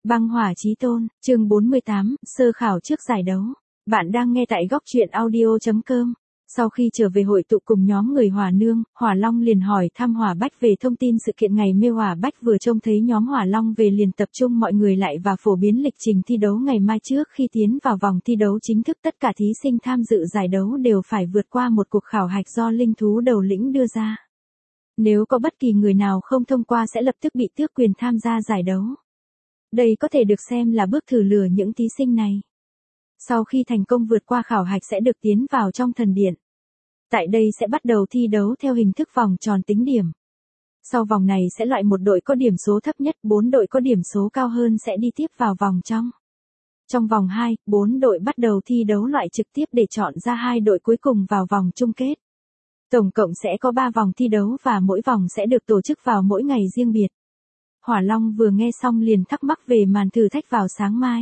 Băng hỏa chí tôn, chương 48, sơ khảo trước giải đấu. Bạn đang nghe tại góc truyện audio.com. Sau khi trở về hội tụ cùng nhóm người Hỏa Nương, Hỏa Long liền hỏi thăm Hỏa Bách về thông tin sự kiện ngày mai. Hỏa Bách vừa trông thấy nhóm Hỏa Long về liền tập trung mọi người lại và phổ biến lịch trình thi đấu ngày mai. Trước khi tiến vào vòng thi đấu chính thức, tất cả thí sinh tham dự giải đấu đều phải vượt qua một cuộc khảo hạch do linh thú đầu lĩnh đưa ra. Nếu có bất kỳ người nào không thông qua sẽ lập tức bị tước quyền tham gia giải đấu. Đây có thể được xem là bước thử lửa những thí sinh này. Sau khi thành công vượt qua khảo hạch sẽ được tiến vào trong thần điện. Tại đây sẽ bắt đầu thi đấu theo hình thức vòng tròn tính điểm. Sau vòng này sẽ loại một đội có điểm số thấp nhất, 4 đội có điểm số cao hơn sẽ đi tiếp vào vòng trong. Trong vòng 2, 4 đội bắt đầu thi đấu loại trực tiếp để chọn ra 2 đội cuối cùng vào vòng chung kết. Tổng cộng sẽ có 3 vòng thi đấu và mỗi vòng sẽ được tổ chức vào mỗi ngày riêng biệt. Hỏa Long vừa nghe xong liền thắc mắc về màn thử thách vào sáng mai.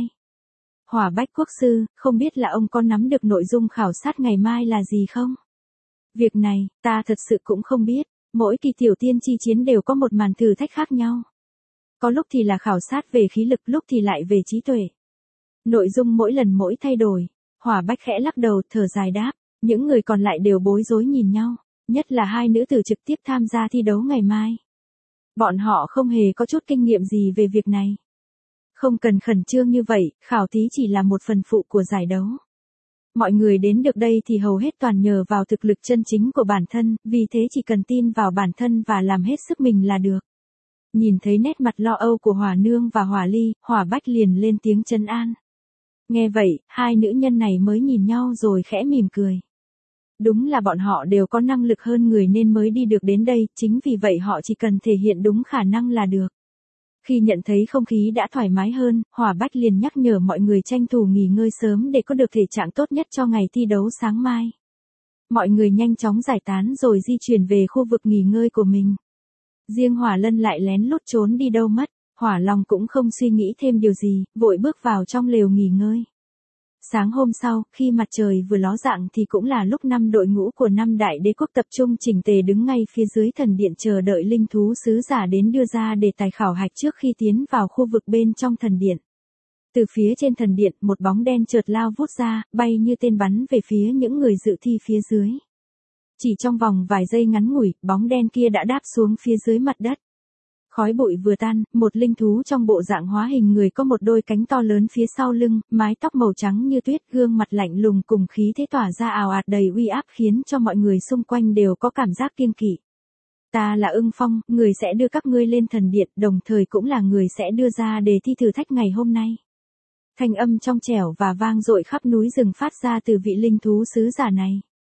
Hỏa Bách quốc sư, không biết là ông có nắm được nội dung khảo sát ngày mai là gì không? Việc này, ta thật sự cũng không biết, mỗi kỳ tiểu tiên chi chiến đều có một màn thử thách khác nhau. Có lúc thì là khảo sát về khí lực, lúc thì lại về trí tuệ. Nội dung mỗi lần mỗi thay đổi. Hỏa Bách khẽ lắc đầu, thở dài đáp, những người còn lại đều bối rối nhìn nhau, nhất là 2 nữ tử trực tiếp tham gia thi đấu ngày mai. Bọn họ không hề có chút kinh nghiệm gì về việc này. Không cần khẩn trương như vậy, khảo thí chỉ là một phần phụ của giải đấu. Mọi người đến được đây thì hầu hết toàn nhờ vào thực lực chân chính của bản thân, vì thế chỉ cần tin vào bản thân và làm hết sức mình là được. Nhìn thấy nét mặt lo âu của Hỏa Nương và Hỏa Ly, Hỏa Bách liền lên tiếng trấn an. Nghe vậy, 2 nữ nhân này mới nhìn nhau rồi khẽ mỉm cười. Đúng là bọn họ đều có năng lực hơn người nên mới đi được đến đây, chính vì vậy họ chỉ cần thể hiện đúng khả năng là được. Khi nhận thấy không khí đã thoải mái hơn, Hỏa Bách liền nhắc nhở mọi người tranh thủ nghỉ ngơi sớm để có được thể trạng tốt nhất cho ngày thi đấu sáng mai. Mọi người nhanh chóng giải tán rồi di chuyển về khu vực nghỉ ngơi của mình. Riêng Hỏa Lân lại lén lút trốn đi đâu mất, Hỏa Long cũng không suy nghĩ thêm điều gì, vội bước vào trong lều nghỉ ngơi. Sáng hôm sau, khi mặt trời vừa ló dạng thì cũng là lúc 5 đội ngũ của 5 đại đế quốc tập trung chỉnh tề đứng ngay phía dưới thần điện chờ đợi linh thú sứ giả đến đưa ra để tài khảo hạch trước khi tiến vào khu vực bên trong thần điện. Từ phía trên thần điện, một bóng đen chợt lao vút ra, bay như tên bắn về phía những người dự thi phía dưới. Chỉ trong vòng vài giây ngắn ngủi, bóng đen kia đã đáp xuống phía dưới mặt đất. Khói bụi vừa tan, một linh thú trong bộ dạng hóa hình người có một đôi cánh to lớn phía sau lưng, mái tóc màu trắng như tuyết, gương mặt lạnh lùng cùng khí thế tỏa ra ào ạt đầy uy áp khiến cho mọi người xung quanh đều có cảm giác kiêng kỵ. Ta là Ưng Phong, người sẽ đưa các ngươi lên thần điện, đồng thời cũng là người sẽ đưa ra đề thi thử thách ngày hôm nay. Thanh âm trong trẻo và vang dội khắp núi rừng phát ra từ vị linh thú sứ giả này.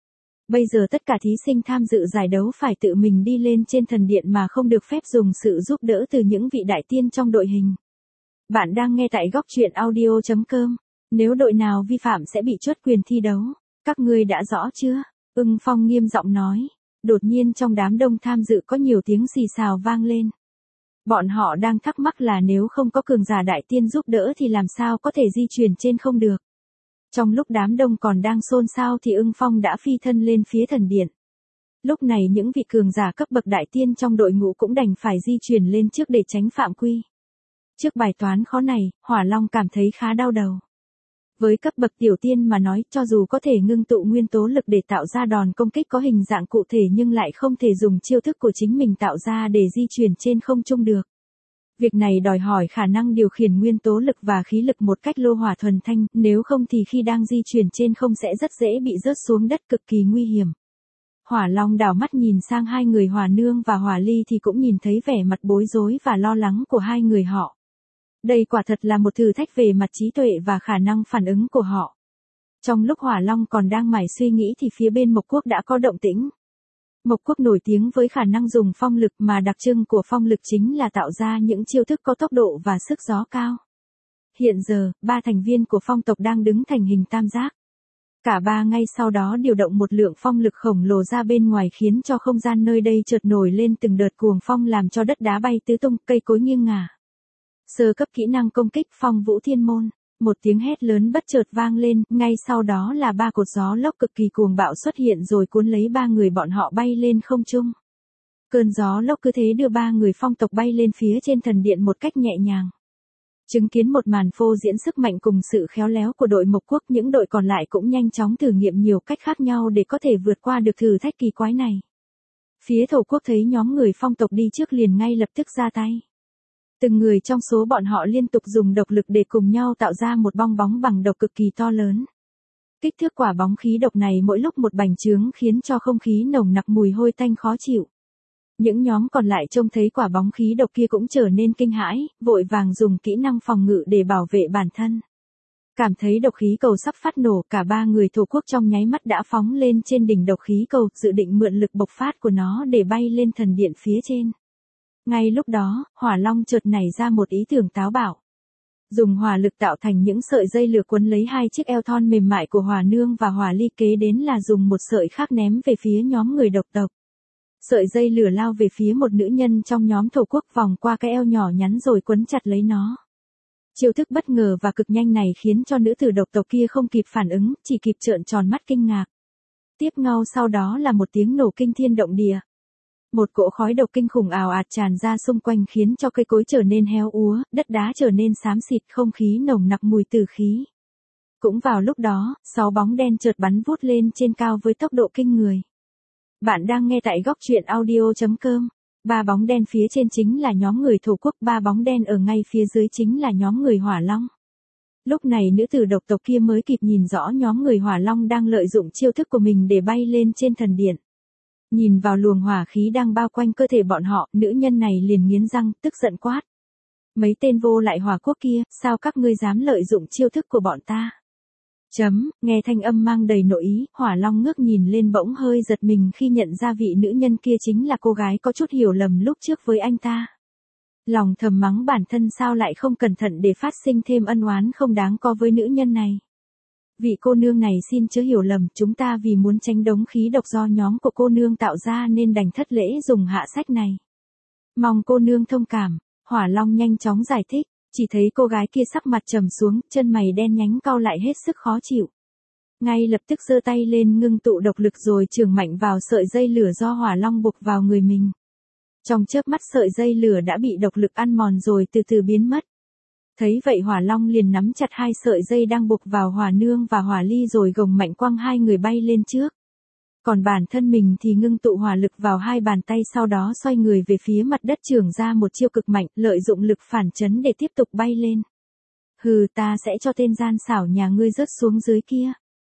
Bây giờ tất cả thí sinh tham dự giải đấu phải tự mình đi lên trên thần điện mà không được phép dùng sự giúp đỡ từ những vị đại tiên trong đội hình. Bạn đang nghe tại góc truyện audio.com. Nếu đội nào vi phạm sẽ bị truất quyền thi đấu. Các ngươi đã rõ chưa? Ưng Phong nghiêm giọng nói. Đột nhiên trong đám đông tham dự có nhiều tiếng xì xào vang lên. Bọn họ đang thắc mắc là nếu không có cường giả đại tiên giúp đỡ thì làm sao có thể di chuyển trên không được. Trong lúc đám đông còn đang xôn xao thì Ưng Phong đã phi thân lên phía thần điện. Lúc này những vị cường giả cấp bậc đại tiên trong đội ngũ cũng đành phải di chuyển lên trước để tránh phạm quy. Trước bài toán khó này, Hỏa Long cảm thấy khá đau đầu. Với cấp bậc tiểu tiên mà nói, cho dù có thể ngưng tụ nguyên tố lực để tạo ra đòn công kích có hình dạng cụ thể nhưng lại không thể dùng chiêu thức của chính mình tạo ra để di chuyển trên không trung được. Việc này đòi hỏi khả năng điều khiển nguyên tố lực và khí lực một cách lô hỏa thuần thanh, nếu không thì khi đang di chuyển trên không sẽ rất dễ bị rớt xuống đất, cực kỳ nguy hiểm. Hỏa Long đảo mắt nhìn sang 2 người Hỏa Nương và Hỏa Ly thì cũng nhìn thấy vẻ mặt bối rối và lo lắng của 2 người họ. Đây quả thật là một thử thách về mặt trí tuệ và khả năng phản ứng của họ. Trong lúc Hỏa Long còn đang mải suy nghĩ thì phía bên Mộc Quốc đã có động tĩnh. Mộc Quốc nổi tiếng với khả năng dùng phong lực mà đặc trưng của phong lực chính là tạo ra những chiêu thức có tốc độ và sức gió cao. Hiện giờ, 3 thành viên của phong tộc đang đứng thành hình tam giác. Cả 3 ngay sau đó điều động một lượng phong lực khổng lồ ra bên ngoài khiến cho không gian nơi đây chợt nổi lên từng đợt cuồng phong làm cho đất đá bay tứ tung, cây cối nghiêng ngả. Sơ cấp kỹ năng công kích Phong Vũ Thiên Môn. Một tiếng hét lớn bất chợt vang lên, ngay sau đó là 3 cột gió lốc cực kỳ cuồng bạo xuất hiện rồi cuốn lấy 3 người bọn họ bay lên không trung. Cơn gió lốc cứ thế đưa 3 người phong tộc bay lên phía trên thần điện một cách nhẹ nhàng. Chứng kiến một màn phô diễn sức mạnh cùng sự khéo léo của đội Mộc Quốc, những đội còn lại cũng nhanh chóng thử nghiệm nhiều cách khác nhau để có thể vượt qua được thử thách kỳ quái này. Phía Thổ Quốc thấy nhóm người Phong tộc đi trước liền ngay lập tức ra tay. Từng người trong số bọn họ liên tục dùng độc lực để cùng nhau tạo ra một bong bóng bằng độc cực kỳ to lớn. Kích thước quả bóng khí độc này mỗi lúc một bành trướng khiến cho không khí nồng nặc mùi hôi tanh khó chịu. Những nhóm còn lại trông thấy quả bóng khí độc kia cũng trở nên kinh hãi, vội vàng dùng kỹ năng phòng ngự để bảo vệ bản thân. Cảm thấy độc khí cầu sắp phát nổ, cả ba người Thổ Quốc trong nháy mắt đã phóng lên trên đỉnh độc khí cầu, dự định mượn lực bộc phát của nó để bay lên thần điện phía trên. Ngay lúc đó, Hỏa Long chợt nảy ra một ý tưởng táo bạo. Dùng hỏa lực tạo thành những sợi dây lửa quấn lấy hai chiếc eo thon mềm mại của Hỏa Nương và Hỏa Ly, kế đến là dùng một sợi khác ném về phía nhóm người độc tộc. Sợi dây lửa lao về phía một nữ nhân trong nhóm Thổ Quốc, vòng qua cái eo nhỏ nhắn rồi quấn chặt lấy nó. Chiêu thức bất ngờ và cực nhanh này khiến cho nữ tử độc tộc kia không kịp phản ứng, chỉ kịp trợn tròn mắt kinh ngạc. Tiếp ngau sau đó là một tiếng nổ kinh thiên động địa. Một cỗ khói độc kinh khủng ào ạt tràn ra xung quanh khiến cho cây cối trở nên héo úa, đất đá trở nên xám xịt, không khí nồng nặc mùi tử khí. Cũng vào lúc đó, 6 bóng đen chợt bắn vút lên trên cao với tốc độ kinh người. Bạn đang nghe tại góc truyện audio.com. 3 bóng đen phía trên chính là nhóm người Thổ Quốc, 3 bóng đen ở ngay phía dưới chính là nhóm người Hỏa Long. Lúc này nữ tử độc tộc kia mới kịp nhìn rõ nhóm người Hỏa Long đang lợi dụng chiêu thức của mình để bay lên trên thần điện. Nhìn vào luồng hỏa khí đang bao quanh cơ thể bọn họ, nữ nhân này liền nghiến răng, tức giận quát. Mấy tên vô lại Hỏa Quốc kia, sao các ngươi dám lợi dụng chiêu thức của bọn ta? Nghe thanh âm mang đầy nội ý, Hỏa Long ngước nhìn lên bỗng hơi giật mình khi nhận ra vị nữ nhân kia chính là cô gái có chút hiểu lầm lúc trước với anh ta. Lòng thầm mắng bản thân sao lại không cẩn thận để phát sinh thêm ân oán không đáng có với nữ nhân này. Vị cô nương này xin chớ hiểu lầm, chúng ta vì muốn tránh đống khí độc do nhóm của cô nương tạo ra nên đành thất lễ dùng hạ sách này. Mong cô nương thông cảm, Hỏa Long nhanh chóng giải thích. Chỉ thấy cô gái kia sắc mặt trầm xuống, chân mày đen nhánh cau lại hết sức khó chịu. Ngay lập tức giơ tay lên ngưng tụ độc lực rồi chưởng mạnh vào sợi dây lửa do Hỏa Long buộc vào người mình. Trong chớp mắt sợi dây lửa đã bị độc lực ăn mòn rồi từ từ biến mất. Thấy vậy Hỏa Long liền nắm chặt hai sợi dây đang buộc vào Hỏa Nương và Hỏa Ly rồi gồng mạnh quăng hai người bay lên trước. Còn bản thân mình thì ngưng tụ hỏa lực vào hai bàn tay, sau đó xoay người về phía mặt đất chưởng ra một chiêu cực mạnh, lợi dụng lực phản chấn để tiếp tục bay lên. Hừ, ta sẽ cho tên gian xảo nhà ngươi rớt xuống dưới kia.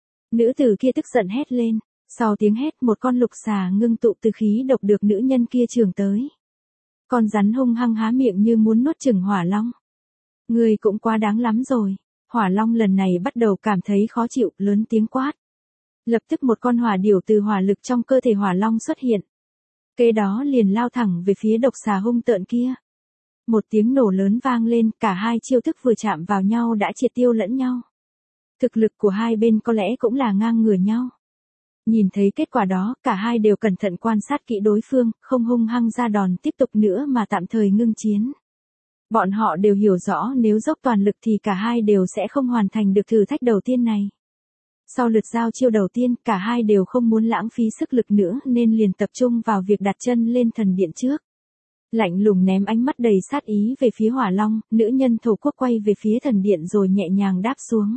Nữ tử kia tức giận hét lên. Sau tiếng hét, một con lục xà ngưng tụ từ khí độc được nữ nhân kia chưởng tới. Con rắn hung hăng há miệng như muốn nuốt chửng Hỏa Long. Ngươi cũng quá đáng lắm rồi. Hỏa Long lần này bắt đầu cảm thấy khó chịu, lớn tiếng quát. Lập tức một con hỏa điểu từ hỏa lực trong cơ thể Hỏa Long xuất hiện. Kế đó liền lao thẳng về phía độc xà hung tợn kia. Một tiếng nổ lớn vang lên, cả hai chiêu thức vừa chạm vào nhau đã triệt tiêu lẫn nhau. Thực lực của hai bên có lẽ cũng là ngang ngửa nhau. Nhìn thấy kết quả đó, cả hai đều cẩn thận quan sát kỹ đối phương, không hung hăng ra đòn tiếp tục nữa mà tạm thời ngưng chiến. Bọn họ đều hiểu rõ nếu dốc toàn lực thì cả hai đều sẽ không hoàn thành được thử thách đầu tiên này. Sau lượt giao chiêu đầu tiên, cả hai đều không muốn lãng phí sức lực nữa nên liền tập trung vào việc đặt chân lên thần điện trước. Lạnh lùng ném ánh mắt đầy sát ý về phía Hỏa Long, nữ nhân Thổ Quốc quay về phía thần điện rồi nhẹ nhàng đáp xuống.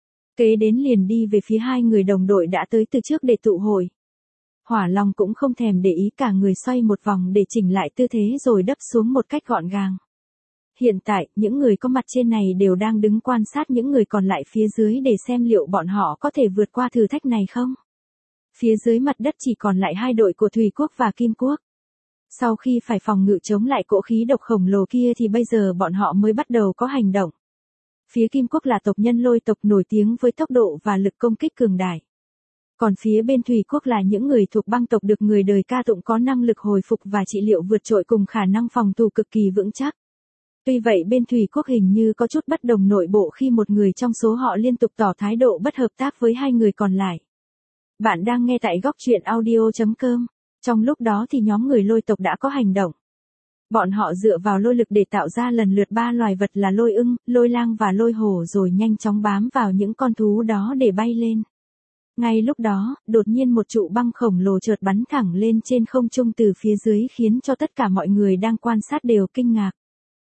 Kế đến liền đi về phía hai người đồng đội đã tới từ trước để tụ hội. Hỏa Long cũng không thèm để ý, cả người xoay một vòng để chỉnh lại tư thế rồi đấp xuống một cách gọn gàng. Hiện tại, những người có mặt trên này đều đang đứng quan sát những người còn lại phía dưới để xem liệu bọn họ có thể vượt qua thử thách này không. Phía dưới mặt đất chỉ còn lại hai đội của Thủy Quốc và Kim Quốc. Sau khi phải phòng ngự chống lại cỗ khí độc khổng lồ kia thì bây giờ bọn họ mới bắt đầu có hành động. Phía Kim Quốc là tộc nhân Lôi tộc nổi tiếng với tốc độ và lực công kích cường đại. Còn phía bên Thủy Quốc là những người thuộc Băng tộc được người đời ca tụng có năng lực hồi phục và trị liệu vượt trội cùng khả năng phòng thủ cực kỳ vững chắc. Tuy vậy bên Thủy Quốc hình như có chút bất đồng nội bộ khi một người trong số họ liên tục tỏ thái độ bất hợp tác với hai người còn lại. Bạn đang nghe tại góc truyện audio.com. Trong lúc đó thì nhóm người Lôi tộc đã có hành động. Bọn họ dựa vào lôi lực để tạo ra lần lượt 3 loài vật là lôi ưng, lôi lang và lôi hổ rồi nhanh chóng bám vào những con thú đó để bay lên. Ngay lúc đó, đột nhiên một trụ băng khổng lồ chợt bắn thẳng lên trên không trung từ phía dưới khiến cho tất cả mọi người đang quan sát đều kinh ngạc.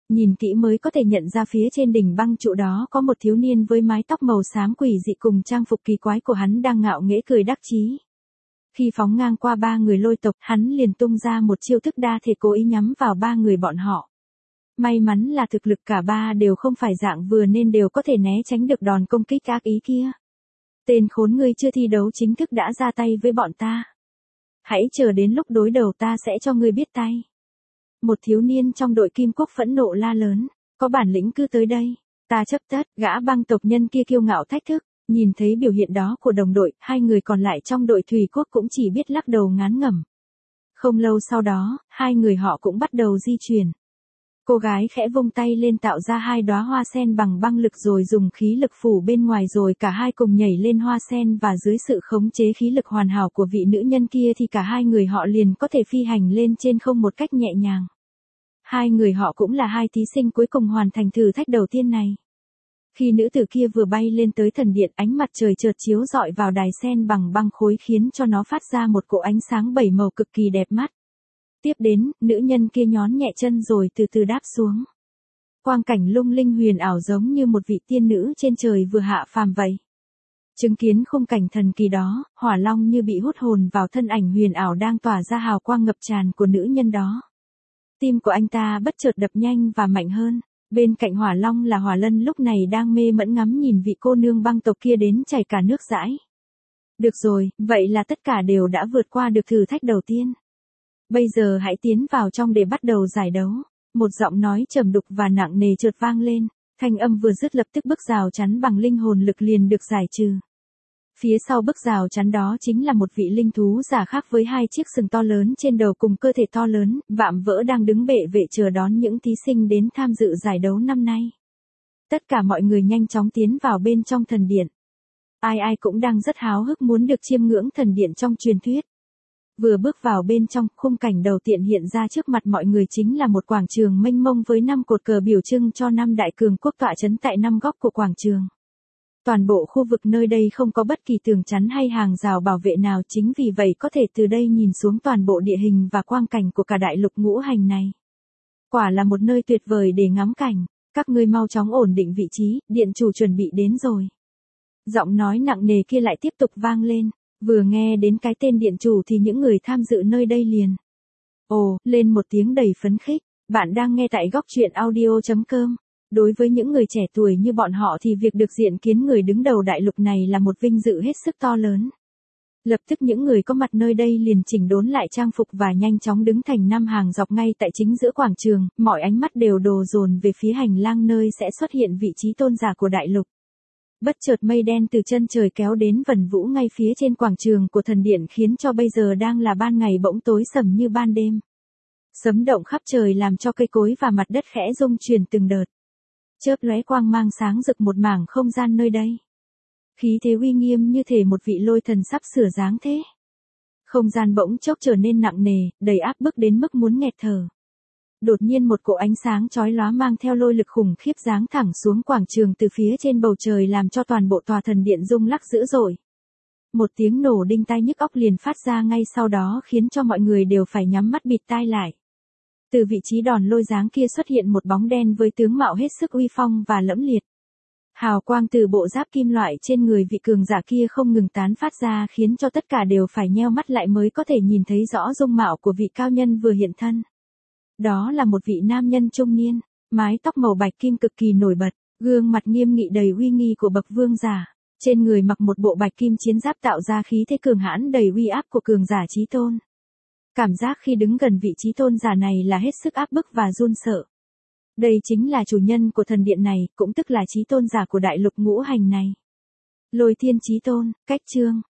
Nhìn kỹ mới có thể nhận ra phía trên đỉnh băng trụ đó có một thiếu niên với mái tóc màu xám quỷ dị cùng trang phục kỳ quái của hắn đang ngạo nghễ cười đắc chí. Khi phóng ngang qua ba người lôi tộc, hắn liền tung ra một chiêu thức đa thể cố ý nhắm vào ba người bọn họ. May mắn là thực lực cả ba đều không phải dạng vừa nên đều có thể né tránh được đòn công kích ác ý kia. Tên khốn ngươi chưa thi đấu chính thức đã ra tay với bọn ta. Hãy chờ đến lúc đối đầu ta sẽ cho ngươi biết tay. Một thiếu niên trong đội Kim Quốc phẫn nộ la lớn, có bản lĩnh cứ tới đây, ta chấp tất. Gã băng tộc nhân kia kiêu ngạo thách thức, nhìn thấy biểu hiện đó của đồng đội, hai người còn lại trong đội Thủy Quốc cũng chỉ biết lắc đầu ngán ngẩm. Không lâu sau đó, hai người họ cũng bắt đầu di chuyển. Cô gái khẽ vung tay lên tạo ra hai đóa hoa sen bằng băng lực rồi dùng khí lực phủ bên ngoài rồi cả hai cùng nhảy lên hoa sen và dưới sự khống chế khí lực hoàn hảo của vị nữ nhân kia thì cả hai người họ liền có thể phi hành lên trên không một cách nhẹ nhàng. Hai người họ cũng là hai thí sinh cuối cùng hoàn thành thử thách đầu tiên này. Khi nữ tử kia vừa bay lên tới thần điện, ánh mặt trời chợt chiếu rọi vào đài sen bằng băng khối khiến cho nó phát ra một cỗ ánh sáng bảy màu cực kỳ đẹp mắt. Tiếp đến, nữ nhân kia nhón nhẹ chân rồi từ từ đáp xuống. Quang cảnh lung linh huyền ảo giống như một vị tiên nữ trên trời vừa hạ phàm vậy. Chứng kiến khung cảnh thần kỳ đó, Hỏa Long như bị hút hồn vào thân ảnh huyền ảo đang tỏa ra hào quang ngập tràn của nữ nhân đó. Tim của anh ta bất chợt đập nhanh và mạnh hơn. Bên cạnh Hỏa Long là Hỏa Lân lúc này đang mê mẫn ngắm nhìn vị cô nương băng tộc kia đến chảy cả nước dãi. Được rồi, vậy là tất cả đều đã vượt qua được thử thách đầu tiên. Bây giờ hãy tiến vào trong để bắt đầu giải đấu. Một giọng nói trầm đục và nặng nề chợt vang lên, thanh âm vừa dứt lập tức bức rào chắn bằng linh hồn lực liền được giải trừ. Phía sau bức rào chắn đó chính là một vị linh thú giả khác với hai chiếc sừng to lớn trên đầu cùng cơ thể to lớn, vạm vỡ đang đứng bệ vệ chờ đón những thí sinh đến tham dự giải đấu năm nay. Tất cả mọi người nhanh chóng tiến vào bên trong thần điện. Ai ai cũng đang rất háo hức muốn được chiêm ngưỡng thần điện trong truyền thuyết. Vừa bước vào bên trong, khung cảnh đầu tiên hiện ra trước mặt mọi người chính là một quảng trường mênh mông với 5 cột cờ biểu trưng cho 5 đại cường quốc tọa trấn tại 5 góc của quảng trường. Toàn bộ khu vực nơi đây không có bất kỳ tường chắn hay hàng rào bảo vệ nào, chính vì vậy có thể từ đây nhìn xuống toàn bộ địa hình và quang cảnh của cả đại lục ngũ hành này. Quả là một nơi tuyệt vời để ngắm cảnh, các ngươi mau chóng ổn định vị trí, điện chủ chuẩn bị đến rồi. Giọng nói nặng nề kia lại tiếp tục vang lên, vừa nghe đến cái tên điện chủ thì những người tham dự nơi đây liền ồ lên một tiếng đầy phấn khích. Bạn đang nghe tại góc truyện audio.com. Đối với những người trẻ tuổi như bọn họ thì việc được diện kiến người đứng đầu đại lục này là một vinh dự hết sức to lớn. Lập tức những người có mặt nơi đây liền chỉnh đốn lại trang phục và nhanh chóng đứng thành 5 hàng dọc ngay tại chính giữa quảng trường, mọi ánh mắt đều đổ dồn về phía hành lang nơi sẽ xuất hiện vị trí tôn giả của đại lục. Bất chợt mây đen từ chân trời kéo đến vần vũ ngay phía trên quảng trường của thần điện khiến cho bây giờ đang là ban ngày bỗng tối sầm như ban đêm. Sấm động khắp trời làm cho cây cối và mặt đất khẽ rung chuyển từng đợt. Chớp lóe quang mang sáng rực một mảng không gian nơi đây. Khí thế uy nghiêm như thể một vị lôi thần sắp sửa giáng thế. Không gian bỗng chốc trở nên nặng nề, đầy áp bức đến mức muốn nghẹt thở. Đột nhiên một cỗ ánh sáng chói lóa mang theo lôi lực khủng khiếp giáng thẳng xuống quảng trường từ phía trên bầu trời làm cho toàn bộ tòa thần điện rung lắc dữ dội. Một tiếng nổ đinh tai nhức óc liền phát ra ngay sau đó khiến cho mọi người đều phải nhắm mắt bịt tai lại. Từ vị trí đòn lôi giáng kia xuất hiện một bóng đen với tướng mạo hết sức uy phong và lẫm liệt. Hào quang từ bộ giáp kim loại trên người vị cường giả kia không ngừng tán phát ra khiến cho tất cả đều phải nheo mắt lại mới có thể nhìn thấy rõ dung mạo của vị cao nhân vừa hiện thân. Đó là một vị nam nhân trung niên, mái tóc màu bạch kim cực kỳ nổi bật, gương mặt nghiêm nghị đầy uy nghi của bậc vương giả, trên người mặc một bộ bạch kim chiến giáp tạo ra khí thế cường hãn đầy uy áp của cường giả chí tôn. Cảm giác khi đứng gần vị trí tôn giả này là hết sức áp bức và run sợ. Đây chính là chủ nhân của thần điện này, cũng tức là chí tôn giả của đại lục ngũ hành này. Lôi Thiên Chí Tôn, cách chương.